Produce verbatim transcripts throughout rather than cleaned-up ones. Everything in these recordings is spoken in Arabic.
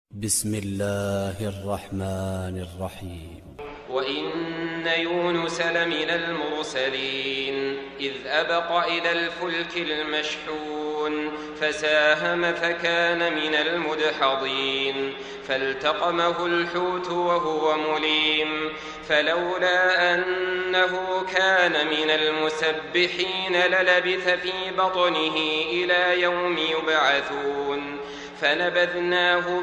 بسم الله الرحمن الرحيم. وإن يونس لمن المرسلين إذ أبق إلى الفلك المشحون فساهم فكان من المدحضين فالتقمه الحوت وهو مليم فلولا أنه كان من المسبحين للبث في بطنه إلى يوم يبعثون فنبذناه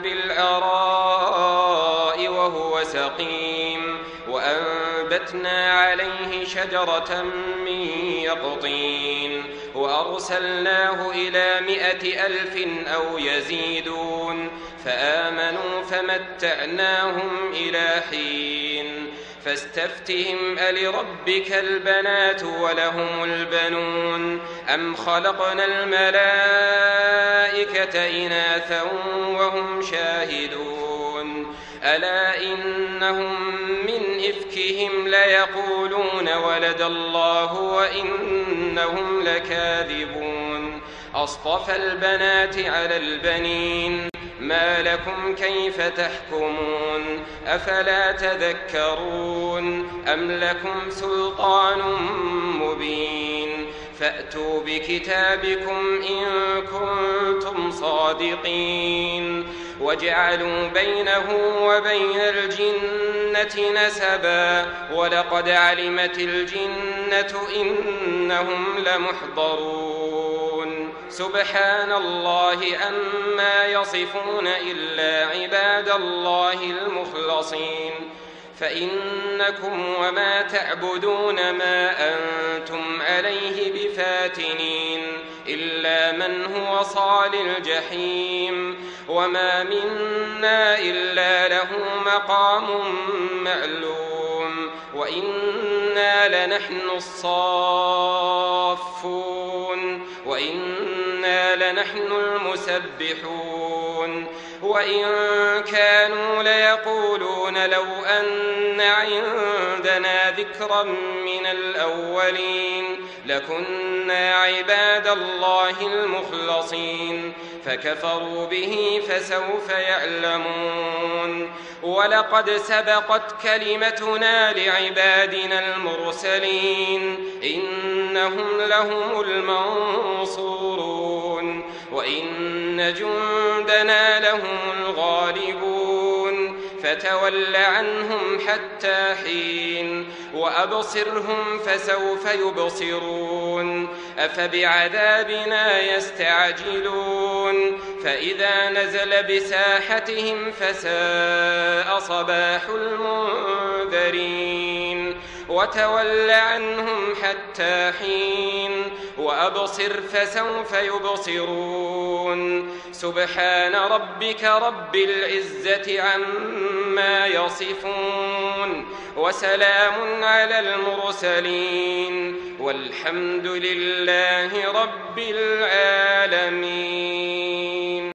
بالعراء وهو سقيم وأنبتنا عليه شجرة من يقطين وأرسلناه إلى مائة ألف أو يزيدون فآمنوا فمتعناهم إلى حين فاستفتهم ألربك البنات ولهم البنون أم خلقنا الملائكة إناثا وهم شاهدون ألا إنهم من إفكهم ليقولون ولد الله وإنهم لكاذبون أصطفى البنات على البنين ما لكم كيف تحكمون أفلا تذكرون أم لكم سلطان مبين فأتوا بكتابكم إن كنتم صادقين وجعلوا بينه وبين الجنة نسبا ولقد علمت الجنة إنهم لمحضرون سبحان الله عما يصفون إلا عباد الله المخلصين فإنكم وما تعبدون ما أنتم عليه بفاتنين إلا من هو صال الجحيم وما منا إلا له مقام معلوم وإنا لنحن الصافون وإنا لنحن المسبحون وإن كانوا ليقولون لو أن عندنا ذكرا من الأولين لكنا عباد الله المخلصين فكفروا به فسوف يعلمون ولقد سبقت كلمتنا لعبادنا المرسلين إنهم لهم المنصورون وإن جندنا لهم الغالبون فتول عنهم حتى حين وأبصرهم فسوف يبصرون أفبعذابنا يستعجلون فإذا نزل بساحتهم فساء صباح المنذرين وتول عنهم حتى حين وأبصر فسوف يبصرون سبحان ربك رب العزة عما يصفون وسلام على المرسلين والحمد لله رب العالمين.